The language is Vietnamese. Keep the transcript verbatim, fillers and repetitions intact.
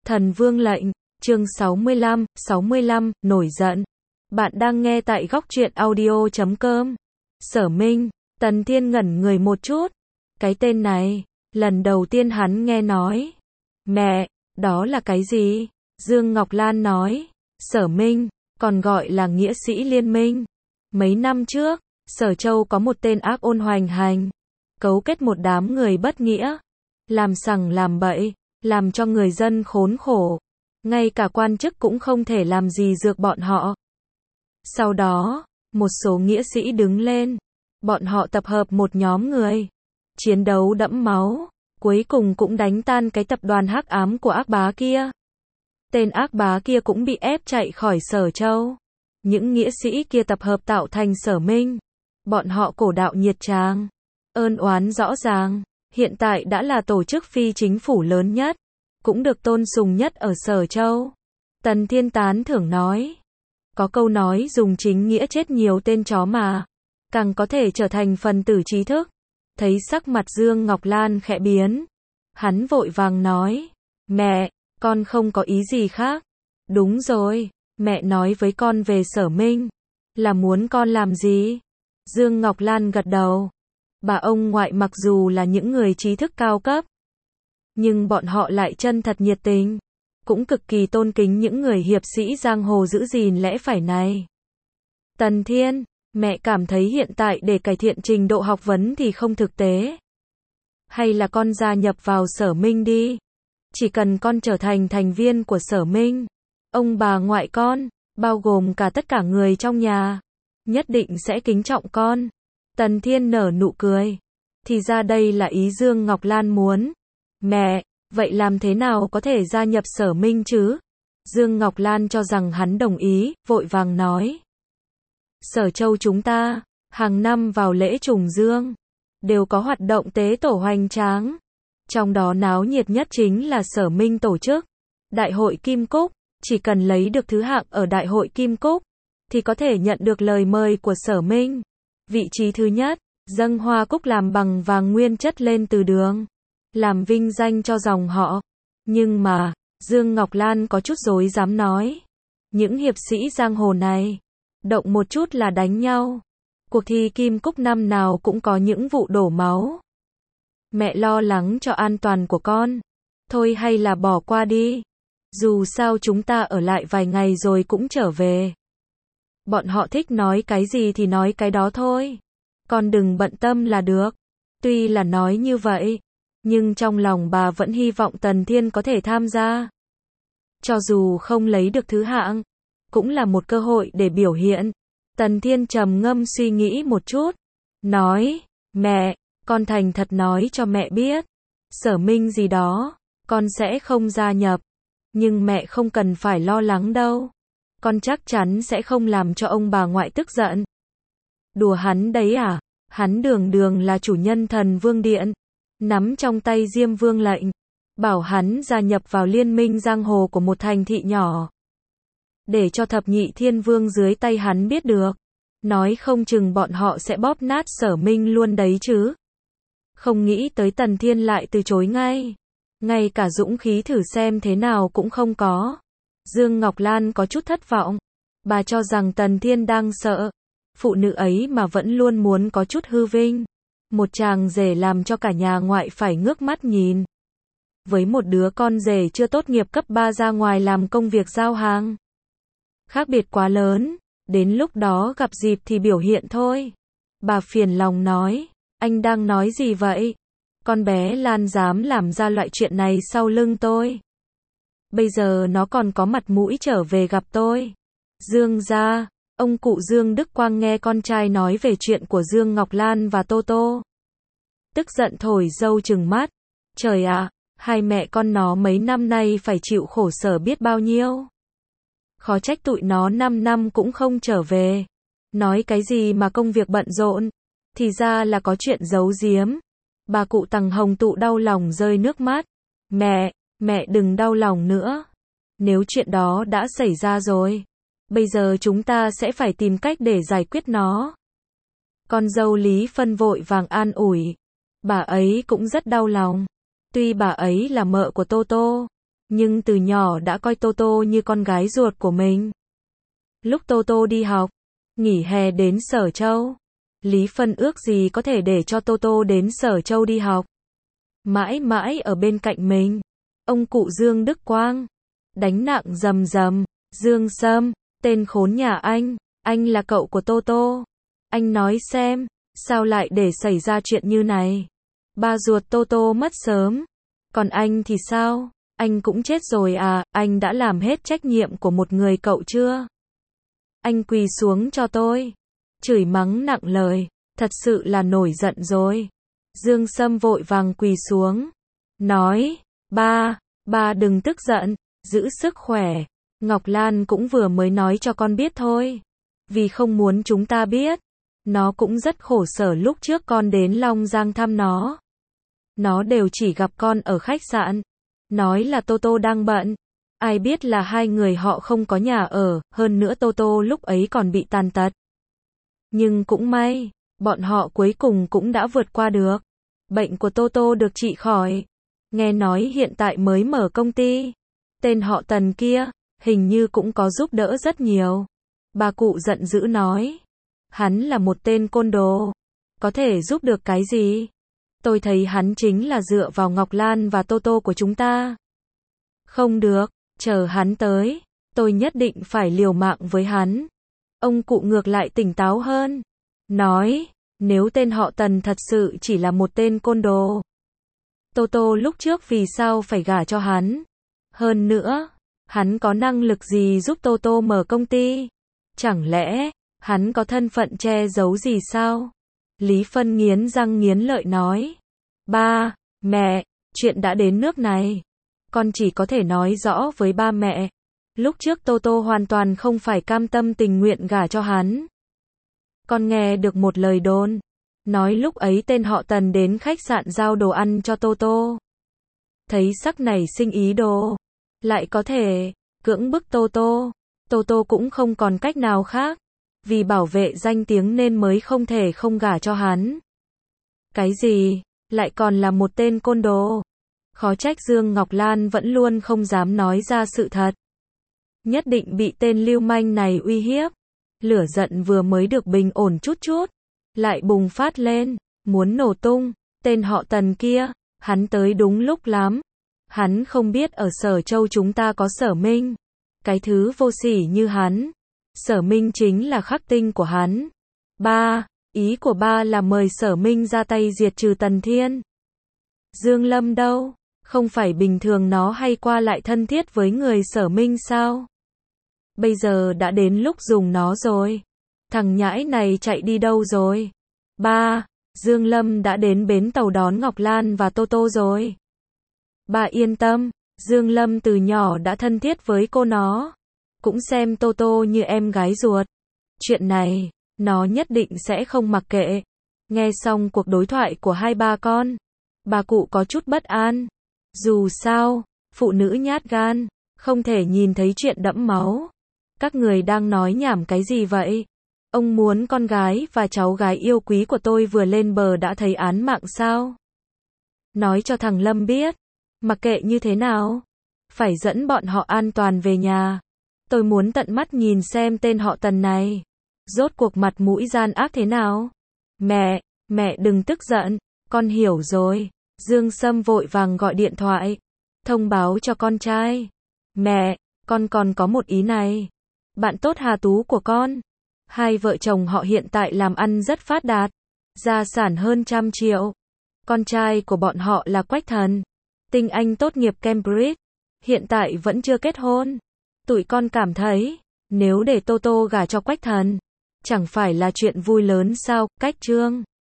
Thần Vương lệnh, chương sáu mươi lăm, sáu mươi lăm, nổi giận. Bạn đang nghe tại góc truyện audio chấm com. Sở Minh, Tần Thiên ngẩn người một chút. Cái tên này, lần đầu tiên hắn nghe nói. Mẹ, đó là cái gì? Dương Ngọc Lan nói. Sở Minh, còn gọi là nghĩa sĩ liên minh. Mấy năm trước, Sở Châu có một tên ác ôn hoành hành, cấu kết một đám người bất nghĩa, làm sằng làm bậy, làm cho người dân khốn khổ. Ngay cả quan chức cũng không thể làm gì dược bọn họ. Sau đó, một số nghĩa sĩ đứng lên. Bọn họ tập hợp một nhóm người. Chiến đấu đẫm máu. Cuối cùng cũng đánh tan cái tập đoàn hắc ám của ác bá kia. Tên ác bá kia cũng bị ép chạy khỏi Sở Châu. Những nghĩa sĩ kia tập hợp tạo thành Sở Minh. Bọn họ cổ đạo nhiệt tràng. Ơn oán rõ ràng. Hiện tại đã là tổ chức phi chính phủ lớn nhất. Cũng được tôn sùng nhất ở Sở Châu. Tần Thiên tán thưởng nói. Có câu nói dùng chính nghĩa chết nhiều tên chó mà. Càng có thể trở thành phần tử trí thức. Thấy sắc mặt Dương Ngọc Lan khẽ biến. Hắn vội vàng nói. Mẹ, con không có ý gì khác. Đúng rồi, mẹ nói với con về Sở Minh. Là muốn con làm gì? Dương Ngọc Lan gật đầu. Bà ông ngoại mặc dù là những người trí thức cao cấp. Nhưng bọn họ lại chân thật nhiệt tình. Cũng cực kỳ tôn kính những người hiệp sĩ giang hồ giữ gìn lẽ phải này. Tần Thiên, mẹ cảm thấy hiện tại để cải thiện trình độ học vấn thì không thực tế. Hay là con gia nhập vào Sở Minh đi. Chỉ cần con trở thành thành viên của Sở Minh, ông bà ngoại con, bao gồm cả tất cả người trong nhà, nhất định sẽ kính trọng con. Tần Thiên nở nụ cười. Thì ra đây là ý Dương Ngọc Lan muốn. Mẹ, vậy làm thế nào có thể gia nhập Sở Minh chứ? Dương Ngọc Lan cho rằng hắn đồng ý, vội vàng nói. Sở Châu chúng ta, hàng năm vào lễ trùng dương, đều có hoạt động tế tổ hoành tráng. Trong đó náo nhiệt nhất chính là Sở Minh tổ chức. Đại hội Kim Cúc, chỉ cần lấy được thứ hạng ở Đại hội Kim Cúc, thì có thể nhận được lời mời của Sở Minh. Vị trí thứ nhất, dâng hoa cúc làm bằng vàng nguyên chất lên từ đường. Làm vinh danh cho dòng họ. Nhưng mà, Dương Ngọc Lan có chút dối dám nói. Những hiệp sĩ giang hồ này, động một chút là đánh nhau. Cuộc thi Kim Cúc năm nào cũng có những vụ đổ máu. Mẹ lo lắng cho an toàn của con. Thôi hay là bỏ qua đi. Dù sao chúng ta ở lại vài ngày rồi cũng trở về. Bọn họ thích nói cái gì thì nói cái đó thôi. Con đừng bận tâm là được. Tuy là nói như vậy, nhưng trong lòng bà vẫn hy vọng Tần Thiên có thể tham gia. Cho dù không lấy được thứ hạng, cũng là một cơ hội để biểu hiện. Tần Thiên trầm ngâm suy nghĩ một chút. Nói, mẹ, con thành thật nói cho mẹ biết. Sở Minh gì đó, con sẽ không gia nhập. Nhưng mẹ không cần phải lo lắng đâu. Con chắc chắn sẽ không làm cho ông bà ngoại tức giận. Đùa hắn đấy à? Hắn đường đường là chủ nhân Thần Vương Điện. Nắm trong tay Diêm Vương lệnh. Bảo hắn gia nhập vào liên minh giang hồ của một thành thị nhỏ. Để cho thập nhị thiên vương dưới tay hắn biết được. Nói không chừng bọn họ sẽ bóp nát Sở Minh luôn đấy chứ. Không nghĩ tới Tần Thiên lại từ chối ngay. Ngay cả dũng khí thử xem thế nào cũng không có. Dương Ngọc Lan có chút thất vọng. Bà cho rằng Tần Thiên đang sợ. Phụ nữ ấy mà vẫn luôn muốn có chút hư vinh. Một chàng rể làm cho cả nhà ngoại phải ngước mắt nhìn. Với một đứa con rể chưa tốt nghiệp cấp ba ra ngoài làm công việc giao hàng. Khác biệt quá lớn. Đến lúc đó gặp dịp thì biểu hiện thôi. Bà phiền lòng nói. Anh đang nói gì vậy? Con bé Lan dám làm ra loại chuyện này sau lưng tôi. Bây giờ nó còn có mặt mũi trở về gặp tôi. Dương gia, ông cụ Dương Đức Quang nghe con trai nói về chuyện của Dương Ngọc Lan và Tô Tô. Tức giận thổi dâu trừng mắt. Trời ạ, hai mẹ con nó mấy năm nay phải chịu khổ sở biết bao nhiêu. Khó trách tụi nó năm năm cũng không trở về. Nói cái gì mà công việc bận rộn. Thì ra là có chuyện giấu giếm. Bà cụ Tằng Hồng Tụ đau lòng rơi nước mắt. Mẹ, mẹ đừng đau lòng nữa. Nếu chuyện đó đã xảy ra rồi, bây giờ chúng ta sẽ phải tìm cách để giải quyết nó. Con dâu Lý Phân vội vàng an ủi. Bà ấy cũng rất đau lòng. Tuy bà ấy là mợ của Tô Tô, nhưng từ nhỏ đã coi Tô Tô như con gái ruột của mình. Lúc Tô Tô đi học, nghỉ hè đến Sở Châu, Lý Phân ước gì có thể để cho Tô Tô đến Sở Châu đi học. Mãi mãi ở bên cạnh mình. Ông cụ Dương Đức Quang, đánh nặng rầm rầm, Dương Sâm, tên khốn nhà anh, anh là cậu của Tô Tô. Anh nói xem, sao lại để xảy ra chuyện như này? Ba ruột Tô Tô mất sớm. Còn anh thì sao? Anh cũng chết rồi à, anh đã làm hết trách nhiệm của một người cậu chưa? Anh quỳ xuống cho tôi. Chửi mắng nặng lời, thật sự là nổi giận rồi. Dương Sâm vội vàng quỳ xuống. Nói, ba, ba đừng tức giận, giữ sức khỏe. Ngọc Lan cũng vừa mới nói cho con biết thôi. Vì không muốn chúng ta biết. Nó cũng rất khổ sở lúc trước con đến Long Giang thăm nó. Nó đều chỉ gặp con ở khách sạn. Nói là Tô Tô đang bận. Ai biết là hai người họ không có nhà ở, hơn nữa Tô Tô lúc ấy còn bị tàn tật. Nhưng cũng may, bọn họ cuối cùng cũng đã vượt qua được. Bệnh của Tô Tô được trị khỏi. Nghe nói hiện tại mới mở công ty. Tên họ Tần kia, hình như cũng có giúp đỡ rất nhiều. Bà cụ giận dữ nói. Hắn là một tên côn đồ. Có thể giúp được cái gì? Tôi thấy hắn chính là dựa vào Ngọc Lan và Tô Tô của chúng ta. Không được, chờ hắn tới. Tôi nhất định phải liều mạng với hắn. Ông cụ ngược lại tỉnh táo hơn. Nói, nếu tên họ Tần thật sự chỉ là một tên côn đồ. Tô Tô lúc trước vì sao phải gả cho hắn? Hơn nữa, hắn có năng lực gì giúp Tô Tô mở công ty? Chẳng lẽ, hắn có thân phận che giấu gì sao? Lý Phân nghiến răng nghiến lợi nói. Ba, mẹ, chuyện đã đến nước này. Con chỉ có thể nói rõ với ba mẹ. Lúc trước Tô Tô hoàn toàn không phải cam tâm tình nguyện gả cho hắn. Con nghe được một lời đồn. Nói lúc ấy tên họ Tần đến khách sạn giao đồ ăn cho Tô Tô. Thấy sắc này sinh ý đồ. Lại có thể cưỡng bức Tô Tô. Tô Tô cũng không còn cách nào khác. Vì bảo vệ danh tiếng nên mới không thể không gả cho hắn. Cái gì? Lại còn là một tên côn đồ. Khó trách Dương Ngọc Lan vẫn luôn không dám nói ra sự thật. Nhất định bị tên lưu manh này uy hiếp. Lửa giận vừa mới được bình ổn chút chút. Lại bùng phát lên. Muốn nổ tung. Tên họ Tần kia. Hắn tới đúng lúc lắm. Hắn không biết ở Sở Châu chúng ta có Sở Minh. Cái thứ vô sỉ như hắn. Sở Minh chính là khắc tinh của hắn. Ba, ý của ba là mời Sở Minh ra tay diệt trừ Tần Thiên. Dương Lâm đâu? Không phải bình thường nó hay qua lại thân thiết với người Sở Minh sao? Bây giờ đã đến lúc dùng nó rồi. Thằng nhãi này chạy đi đâu rồi? Ba, Dương Lâm đã đến bến tàu đón Ngọc Lan và Tô Tô rồi. Ba yên tâm, Dương Lâm từ nhỏ đã thân thiết với cô nó. Cũng xem Tô Tô như em gái ruột. Chuyện này, nó nhất định sẽ không mặc kệ. Nghe xong cuộc đối thoại của hai ba con, bà cụ có chút bất an. Dù sao, phụ nữ nhát gan, không thể nhìn thấy chuyện đẫm máu. Các người đang nói nhảm cái gì vậy? Ông muốn con gái và cháu gái yêu quý của tôi vừa lên bờ đã thấy án mạng sao? Nói cho thằng Lâm biết, mặc kệ như thế nào, phải dẫn bọn họ an toàn về nhà. Tôi muốn tận mắt nhìn xem tên họ Tần này. Rốt cuộc mặt mũi gian ác thế nào? Mẹ, mẹ đừng tức giận. Con hiểu rồi. Dương Sâm vội vàng gọi điện thoại. Thông báo cho con trai. Mẹ, con còn có một ý này. Bạn tốt Hà Tú của con. Hai vợ chồng họ hiện tại làm ăn rất phát đạt. Gia sản hơn trăm triệu. Con trai của bọn họ là Quách Thần. Tinh Anh tốt nghiệp Cambridge. Hiện tại vẫn chưa kết hôn. Tụi con cảm thấy, nếu để Tô Tô gả cho Quách Thần, chẳng phải là chuyện vui lớn sao? Cách Trương